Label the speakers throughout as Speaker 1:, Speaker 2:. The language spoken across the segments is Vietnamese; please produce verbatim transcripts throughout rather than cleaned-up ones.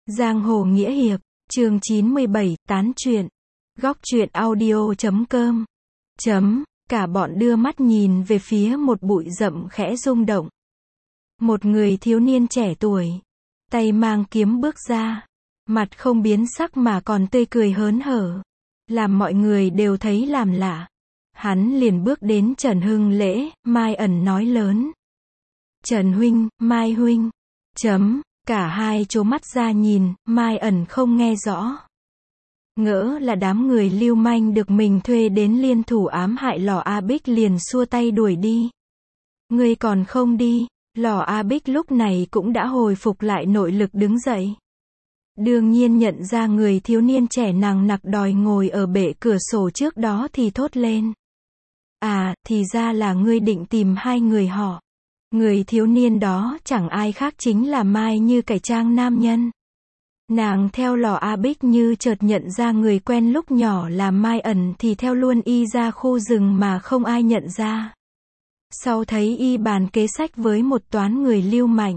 Speaker 1: Giang hồ nghĩa hiệp, chương chín mươi bảy, tán chuyện. Góc truyện audio chấm com. Chấm, cả bọn đưa mắt nhìn về phía một bụi rậm khẽ rung động. Một người thiếu niên trẻ tuổi, tay mang kiếm bước ra, mặt không biến sắc mà còn tươi cười hớn hở, làm mọi người đều thấy làm lạ. Hắn liền bước đến Trần Hưng Lễ, Mai Ẩn nói lớn. Trần huynh, Mai huynh. Chấm, cả hai trố mắt ra nhìn, Mai Ẩn không nghe rõ. Ngỡ là đám người lưu manh được mình thuê đến liên thủ ám hại Lò A Bích, liền xua tay đuổi đi. Ngươi còn không đi. Lò A Bích lúc này cũng đã hồi phục lại nội lực đứng dậy. Đương nhiên nhận ra người thiếu niên trẻ nằng nặc đòi ngồi ở bệ cửa sổ trước đó thì thốt lên. À, thì ra là ngươi định tìm hai người họ. Người thiếu niên đó chẳng ai khác chính là Mai Như cải trang nam nhân. Nàng theo Lò A Bích như chợt nhận ra người quen lúc nhỏ là Mai Ẩn thì theo luôn y ra khu rừng mà không ai nhận ra. Sau thấy y bàn kế sách với một toán người lưu manh.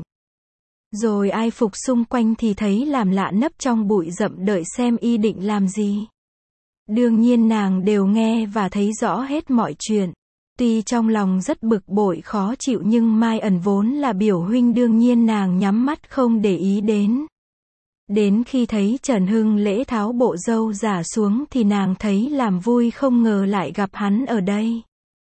Speaker 1: Rồi ai phục xung quanh thì thấy làm lạ nấp trong bụi rậm đợi xem y định làm gì. Đương nhiên nàng đều nghe và thấy rõ hết mọi chuyện. Tuy trong lòng rất bực bội khó chịu nhưng Mai Ẩn vốn là biểu huynh đương nhiên nàng nhắm mắt không để ý đến. Đến khi thấy Trần Hưng Lễ tháo bộ râu giả xuống thì nàng thấy làm vui, không ngờ lại gặp hắn ở đây.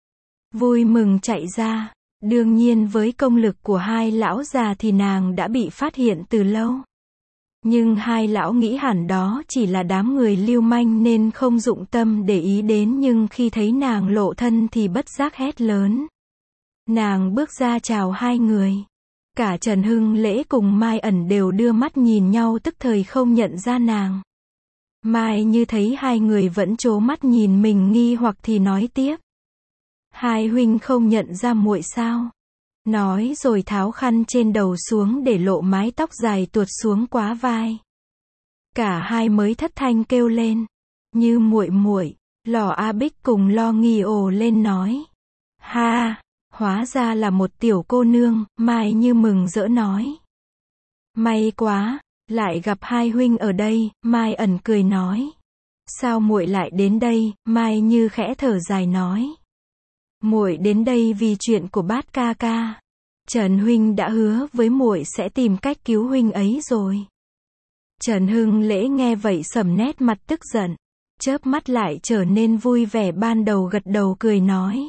Speaker 1: Vui mừng chạy ra, đương nhiên với công lực của hai lão già thì nàng đã bị phát hiện từ lâu. Nhưng hai lão nghĩ hẳn đó chỉ là đám người lưu manh nên không dụng tâm để ý đến, nhưng khi thấy nàng lộ thân thì bất giác hét lớn. Nàng bước ra chào hai người. Cả Trần Hưng Lễ cùng Mai Ẩn đều đưa mắt nhìn nhau tức thời không nhận ra nàng. Mai Như thấy hai người vẫn trố mắt nhìn mình nghi hoặc thì nói tiếp. Hai huynh không nhận ra muội sao? Nói rồi tháo khăn trên đầu xuống để lộ mái tóc dài tuột xuống quá vai. Cả hai mới thất thanh kêu lên. Như muội muội. Lò A Bích cùng Lo nghi ồ lên nói. Ha, hóa ra là một tiểu cô nương. Mai Như mừng rỡ nói. May quá, lại gặp hai huynh ở đây. Mai Ẩn cười nói. Sao muội lại đến đây? Mai Như khẽ thở dài nói. Muội đến đây vì chuyện của Bát ca ca. Trần huynh đã hứa với muội sẽ tìm cách cứu huynh ấy rồi. Trần Hưng Lễ nghe vậy sầm nét mặt tức giận, chớp mắt lại trở nên vui vẻ, ban đầu gật đầu cười nói.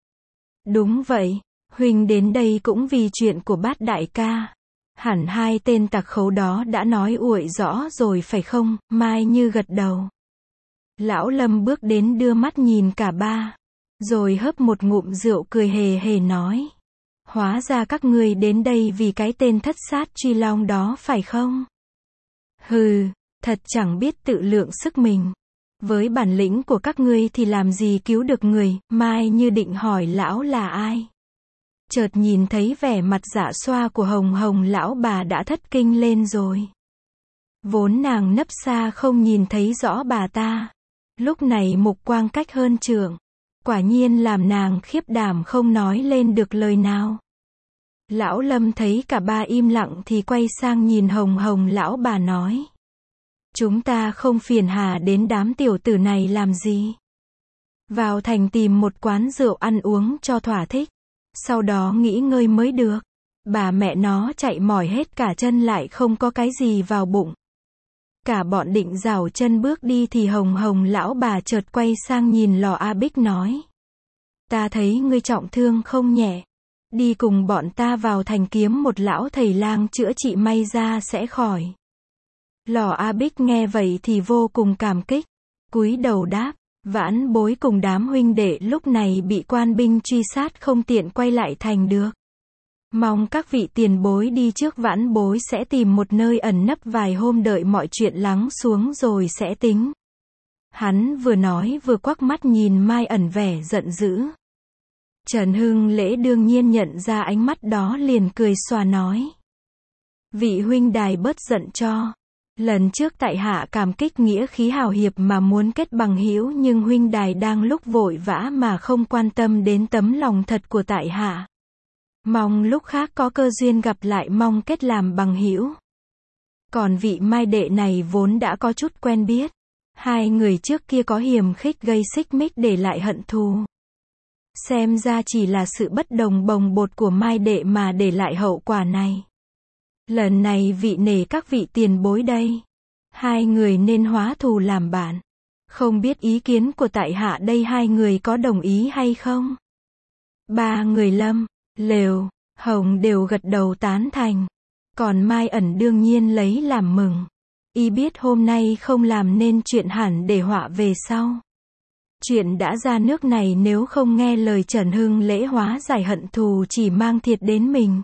Speaker 1: Đúng vậy, huynh đến đây cũng vì chuyện của Bát đại ca. Hẳn hai tên tặc khấu đó đã nói uội rõ rồi phải không? Mai Như gật đầu. Lão Lâm bước đến đưa mắt nhìn cả ba. Rồi hớp một ngụm rượu cười hề hề nói. Hóa ra các ngươi đến đây vì cái tên thất sát truy long đó phải không? Hừ, thật chẳng biết tự lượng sức mình. Với bản lĩnh của các ngươi thì làm gì cứu được người? Mai Như định hỏi lão là ai. Chợt nhìn thấy vẻ mặt dạ xoa của Hồng Hồng lão bà đã thất kinh lên rồi. Vốn nàng nấp xa không nhìn thấy rõ bà ta. Lúc này mục quang cách hơn trượng. Quả nhiên làm nàng khiếp đảm không nói lên được lời nào. Lão Lâm thấy cả ba im lặng thì quay sang nhìn Hồng Hồng lão bà nói. Chúng ta không phiền hà đến đám tiểu tử này làm gì. Vào thành tìm một quán rượu ăn uống cho thỏa thích. Sau đó nghỉ ngơi mới được. Bà mẹ nó chạy mỏi hết cả chân lại không có cái gì vào bụng. Cả bọn định rảo chân bước đi thì Hồng Hồng lão bà chợt quay sang nhìn Lò A Bích nói. Ta thấy ngươi trọng thương không nhẹ. Đi cùng bọn ta vào thành kiếm một lão thầy lang chữa trị may ra sẽ khỏi. Lò A Bích nghe vậy thì vô cùng cảm kích. Cúi đầu đáp. Vãn bối cùng đám huynh đệ lúc này bị quan binh truy sát không tiện quay lại thành được. Mong các vị tiền bối đi trước, vãn bối sẽ tìm một nơi ẩn nấp vài hôm đợi mọi chuyện lắng xuống rồi sẽ tính. Hắn vừa nói vừa quắc mắt nhìn Mai Ẩn vẻ giận dữ. Trần Hưng Lễ đương nhiên nhận ra ánh mắt đó liền cười xòa nói. Vị huynh đài bớt giận cho. Lần trước tại hạ cảm kích nghĩa khí hào hiệp mà muốn kết bằng hữu, nhưng huynh đài đang lúc vội vã mà không quan tâm đến tấm lòng thật của tại hạ. Mong lúc khác có cơ duyên gặp lại, mong kết làm bằng hữu. Còn vị Mai đệ này vốn đã có chút quen biết. Hai người trước kia có hiềm khích gây xích mích để lại hận thù. Xem ra chỉ là sự bất đồng bồng bột của Mai đệ mà để lại hậu quả này. Lần này vị nể các vị tiền bối đây. Hai người nên hóa thù làm bạn. Không biết ý kiến của tại hạ đây hai người có đồng ý hay không? Ba người Lâm, Lều, Hồng đều gật đầu tán thành. Còn Mai ẩn đương nhiên lấy làm mừng. Y biết hôm nay không làm nên chuyện hẳn để họa về sau. Chuyện đã ra nước này nếu không nghe lời Trần Hưng Lễ hóa giải hận thù chỉ mang thiệt đến mình.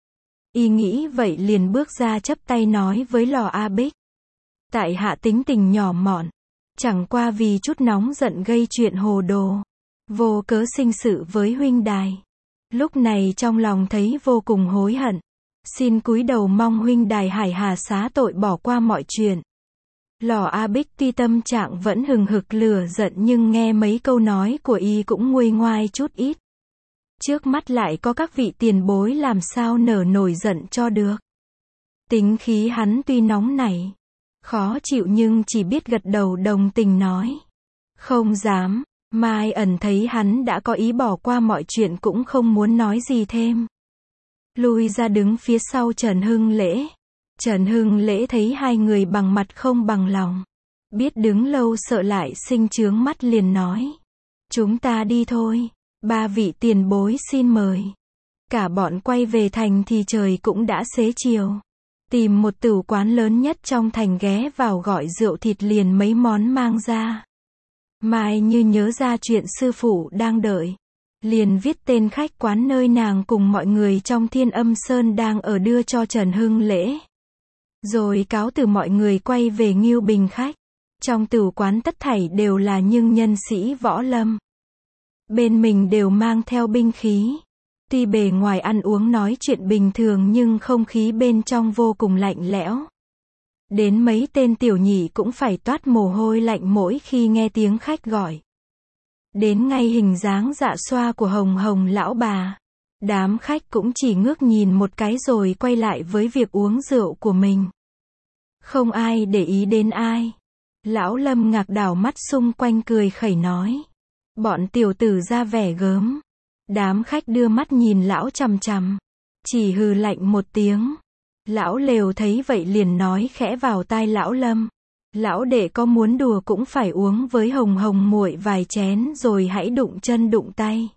Speaker 1: Y nghĩ vậy liền bước ra chắp tay nói với Lò A Bích. Tại hạ tính tình nhỏ mọn. Chẳng qua vì chút nóng giận gây chuyện hồ đồ. Vô cớ sinh sự với huynh đài. Lúc này trong lòng thấy vô cùng hối hận. Xin cúi đầu mong huynh đài hải hà xá tội bỏ qua mọi chuyện. Lò A Bích tuy tâm trạng vẫn hừng hực lửa giận nhưng nghe mấy câu nói của y cũng nguôi ngoai chút ít. Trước mắt lại có các vị tiền bối làm sao nở nổi giận cho được. Tính khí hắn tuy nóng nảy, khó chịu nhưng chỉ biết gật đầu đồng tình nói. Không dám, Mai ẩn thấy hắn đã có ý bỏ qua mọi chuyện cũng không muốn nói gì thêm. Lui ra đứng phía sau Trần Hưng Lễ. Trần Hưng Lễ thấy hai người bằng mặt không bằng lòng. Biết đứng lâu sợ lại sinh chướng mắt liền nói. Chúng ta đi thôi. Ba vị tiền bối xin mời. Cả bọn quay về thành thì trời cũng đã xế chiều. Tìm một tửu quán lớn nhất trong thành ghé vào gọi rượu thịt liền mấy món mang ra. Mai như nhớ ra chuyện sư phụ đang đợi. Liền viết tên khách quán nơi nàng cùng mọi người trong Thiên Âm Sơn đang ở đưa cho Trần Hưng Lễ. Rồi cáo từ mọi người quay về Ngưu Bình khách. Trong tửu quán tất thảy đều là những nhân sĩ võ lâm. Bên mình đều mang theo binh khí. Tuy bề ngoài ăn uống nói chuyện bình thường nhưng không khí bên trong vô cùng lạnh lẽo. Đến mấy tên tiểu nhị cũng phải toát mồ hôi lạnh mỗi khi nghe tiếng khách gọi. Đến ngay hình dáng dạ xoa của Hồng Hồng lão bà. Đám khách cũng chỉ ngước nhìn một cái rồi quay lại với việc uống rượu của mình. Không ai để ý đến ai. Lão Lâm ngạc đảo mắt xung quanh cười khẩy nói. Bọn tiểu tử ra vẻ gớm. Đám khách đưa mắt nhìn lão chằm chằm. Chỉ hừ lạnh một tiếng. Lão Lều thấy vậy liền nói khẽ vào tai lão Lâm. Lão đệ có muốn đùa cũng phải uống với Hồng Hồng muội vài chén rồi hãy đụng chân đụng tay.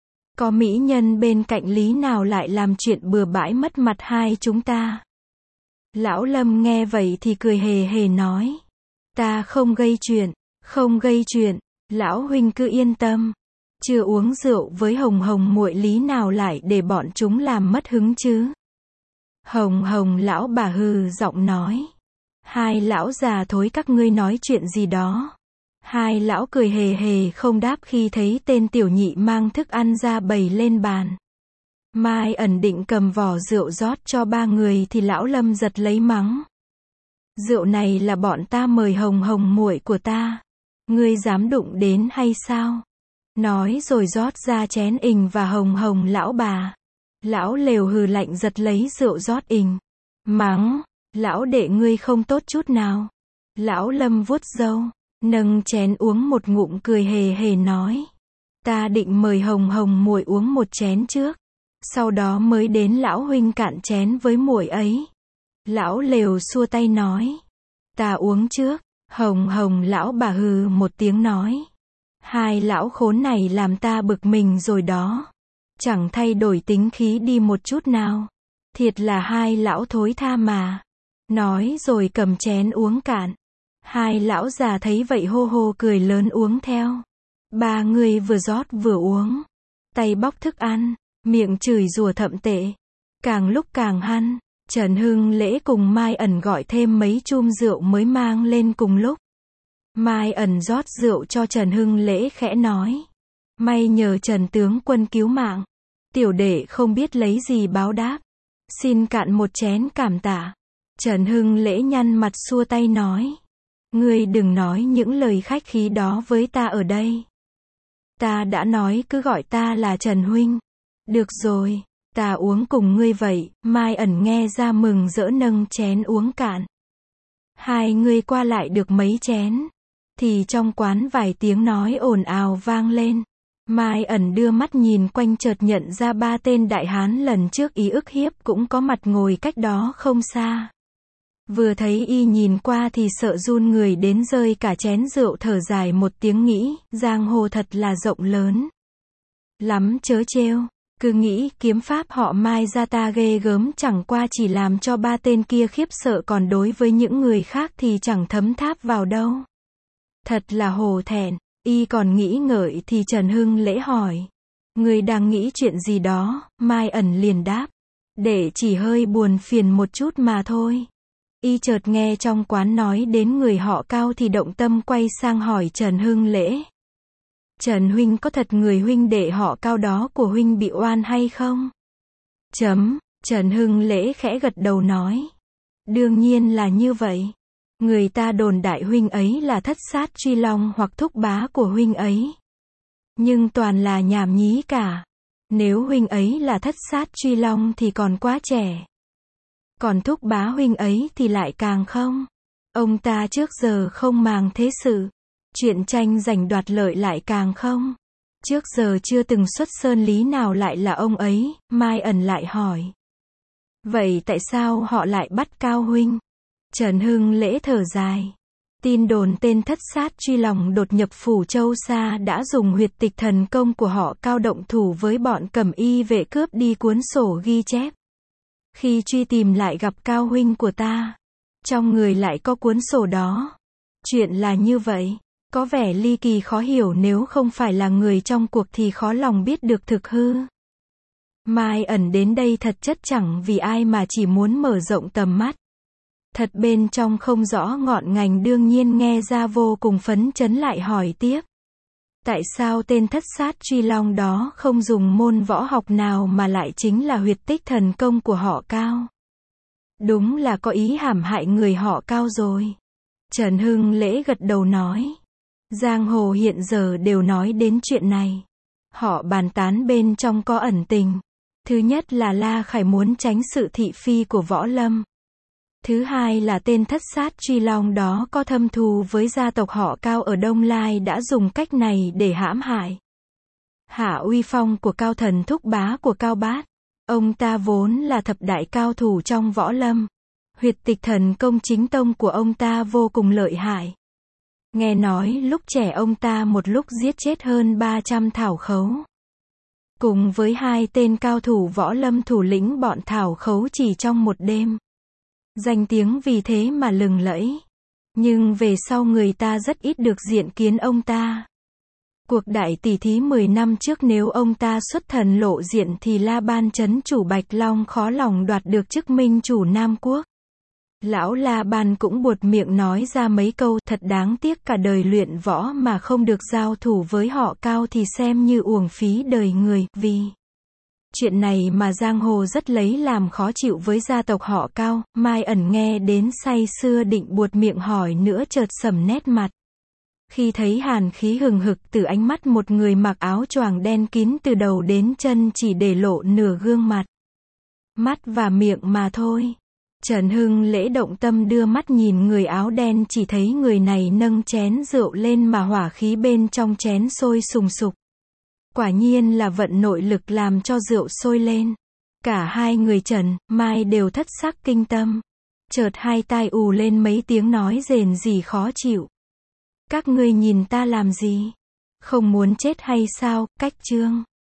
Speaker 1: Có mỹ nhân bên cạnh lý nào lại làm chuyện bừa bãi mất mặt hai chúng ta. Lão Lâm nghe vậy thì cười hề hề nói. Ta không gây chuyện, không gây chuyện, lão huynh cứ yên tâm. Chưa uống rượu với Hồng Hồng muội lý nào lại để bọn chúng làm mất hứng chứ. Hồng Hồng lão bà hừ giọng nói. Hai lão già thối các ngươi nói chuyện gì đó. Hai lão cười hề hề không đáp khi thấy tên tiểu nhị mang thức ăn ra bày lên bàn. Mai ẩn định cầm vỏ rượu rót cho ba người thì lão Lâm giật lấy mắng. Rượu này là bọn ta mời Hồng Hồng muội của ta. Ngươi dám đụng đến hay sao? Nói rồi rót ra chén ình và Hồng Hồng lão bà. Lão Lều hừ lạnh giật lấy rượu rót ình. Mắng, lão đệ ngươi không tốt chút nào. Lão Lâm vuốt râu, nâng chén uống một ngụm cười hề hề nói. Ta định mời Hồng Hồng muội uống một chén trước. Sau đó mới đến lão huynh cạn chén với muội ấy. Lão Lều xua tay nói. Ta uống trước. Hồng Hồng lão bà hừ một tiếng nói. Hai lão khốn này làm ta bực mình rồi đó. Chẳng thay đổi tính khí đi một chút nào. Thiệt là hai lão thối tha mà. Nói rồi cầm chén uống cạn. Hai lão già thấy vậy hô hô cười lớn uống theo. Ba người vừa rót vừa uống. Tay bóc thức ăn, miệng chửi rủa thậm tệ. Càng lúc càng hăng. Trần Hưng Lễ cùng Mai ẩn gọi thêm mấy chum rượu mới mang lên cùng lúc. Mai ẩn rót rượu cho Trần Hưng Lễ khẽ nói. May nhờ Trần tướng quân cứu mạng. Tiểu đệ không biết lấy gì báo đáp. Xin cạn một chén cảm tạ. Trần Hưng Lễ nhăn mặt xua tay nói. Ngươi đừng nói những lời khách khí đó với ta ở đây. Ta đã nói cứ gọi ta là Trần huynh. Được rồi, ta uống cùng ngươi vậy. Mai ẩn nghe ra mừng rỡ nâng chén uống cạn. Hai người qua lại được mấy chén, thì trong quán vài tiếng nói ồn ào vang lên. Mai Ẩn đưa mắt nhìn quanh chợt nhận ra ba tên đại hán lần trước ý ức hiếp cũng có mặt ngồi cách đó không xa. Vừa thấy y nhìn qua thì sợ run người đến rơi cả chén rượu, thở dài một tiếng nghĩ, giang hồ thật là rộng lớn lắm chớ trêu. Cứ nghĩ kiếm pháp họ Mai ra ta ghê gớm, chẳng qua chỉ làm cho ba tên kia khiếp sợ, còn đối với những người khác thì chẳng thấm tháp vào đâu. Thật là hổ thẹn. Y còn nghĩ ngợi thì Trần Hưng Lễ hỏi, người đang nghĩ chuyện gì đó? Mai Ẩn liền đáp, để chỉ hơi buồn phiền một chút mà thôi. Y chợt nghe trong quán nói đến người họ Cao thì động tâm quay sang hỏi Trần Hưng Lễ, Trần huynh, có thật người huynh đệ họ Cao đó của huynh bị oan hay không? Chấm. Trần Hưng Lễ khẽ gật đầu nói, đương nhiên là như vậy. Người ta đồn đại huynh ấy là thất sát truy long hoặc thúc bá của huynh ấy. Nhưng toàn là nhảm nhí cả. Nếu huynh ấy là thất sát truy long thì còn quá trẻ. Còn thúc bá huynh ấy thì lại càng không. Ông ta trước giờ không màng thế sự. Chuyện tranh giành đoạt lợi lại càng không. Trước giờ chưa từng xuất sơn lý nào lại là ông ấy. Mai Ẩn lại hỏi, vậy tại sao họ lại bắt Cao huynh? Trần Hưng Lễ thở dài. Tin đồn tên thất sát truy lòng đột nhập phủ Châu Sa đã dùng huyệt tịch thần công của họ Cao động thủ với bọn cẩm y vệ, cướp đi cuốn sổ ghi chép. Khi truy tìm lại gặp Cao huynh của ta, trong người lại có cuốn sổ đó. Chuyện là như vậy, có vẻ ly kỳ khó hiểu, nếu không phải là người trong cuộc thì khó lòng biết được thực hư. Mai Ẩn đến đây thật chất chẳng vì ai mà chỉ muốn mở rộng tầm mắt. Thật bên trong không rõ ngọn ngành, đương nhiên nghe ra vô cùng phấn chấn, lại hỏi tiếp. Tại sao tên thất sát truy long đó không dùng môn võ học nào mà lại chính là huyệt tích thần công của họ Cao? Đúng là có ý hãm hại người họ Cao rồi. Trần Hưng Lễ gật đầu nói. Giang hồ hiện giờ đều nói đến chuyện này. Họ bàn tán bên trong có ẩn tình. Thứ nhất là La Khải muốn tránh sự thị phi của Võ Lâm. Thứ hai là tên thất sát truy long đó có thâm thù với gia tộc họ Cao ở Đông Lai, đã dùng cách này để hãm hại, hạ uy phong của Cao thần thúc bá của Cao Bát. Ông ta vốn là thập đại cao thủ trong Võ Lâm. Huyệt tịch thần công chính tông của ông ta vô cùng lợi hại. Nghe nói lúc trẻ ông ta một lúc giết chết hơn ba trăm thảo khấu. Cùng với hai tên cao thủ Võ Lâm thủ lĩnh bọn thảo khấu chỉ trong một đêm. Danh tiếng vì thế mà lừng lẫy. Nhưng về sau người ta rất ít được diện kiến ông ta. Cuộc đại tỷ thí mười năm trước, nếu ông ta xuất thần lộ diện thì La Ban trấn chủ Bạch Long khó lòng đoạt được chức minh chủ Nam Quốc. Lão La Ban cũng buột miệng nói ra mấy câu, thật đáng tiếc cả đời luyện võ mà không được giao thủ với họ Cao thì xem như uổng phí đời người, vì chuyện này mà giang hồ rất lấy làm khó chịu với gia tộc họ Cao. Mai Ẩn nghe đến say sưa định buột miệng hỏi nữa, chợt sầm nét mặt. Khi thấy hàn khí hừng hực từ ánh mắt một người mặc áo choàng đen kín từ đầu đến chân, chỉ để lộ nửa gương mặt, mắt và miệng mà thôi. Trần Hưng Lễ động tâm đưa mắt nhìn người áo đen, chỉ thấy người này nâng chén rượu lên mà hỏa khí bên trong chén sôi sùng sục. Quả nhiên là vận nội lực làm cho rượu sôi lên. Cả hai người Trần, Mai đều thất sắc kinh tâm. Chợt hai tai ù lên mấy tiếng nói rền rỉ khó chịu. Các ngươi nhìn ta làm gì? Không muốn chết hay sao? Cách chương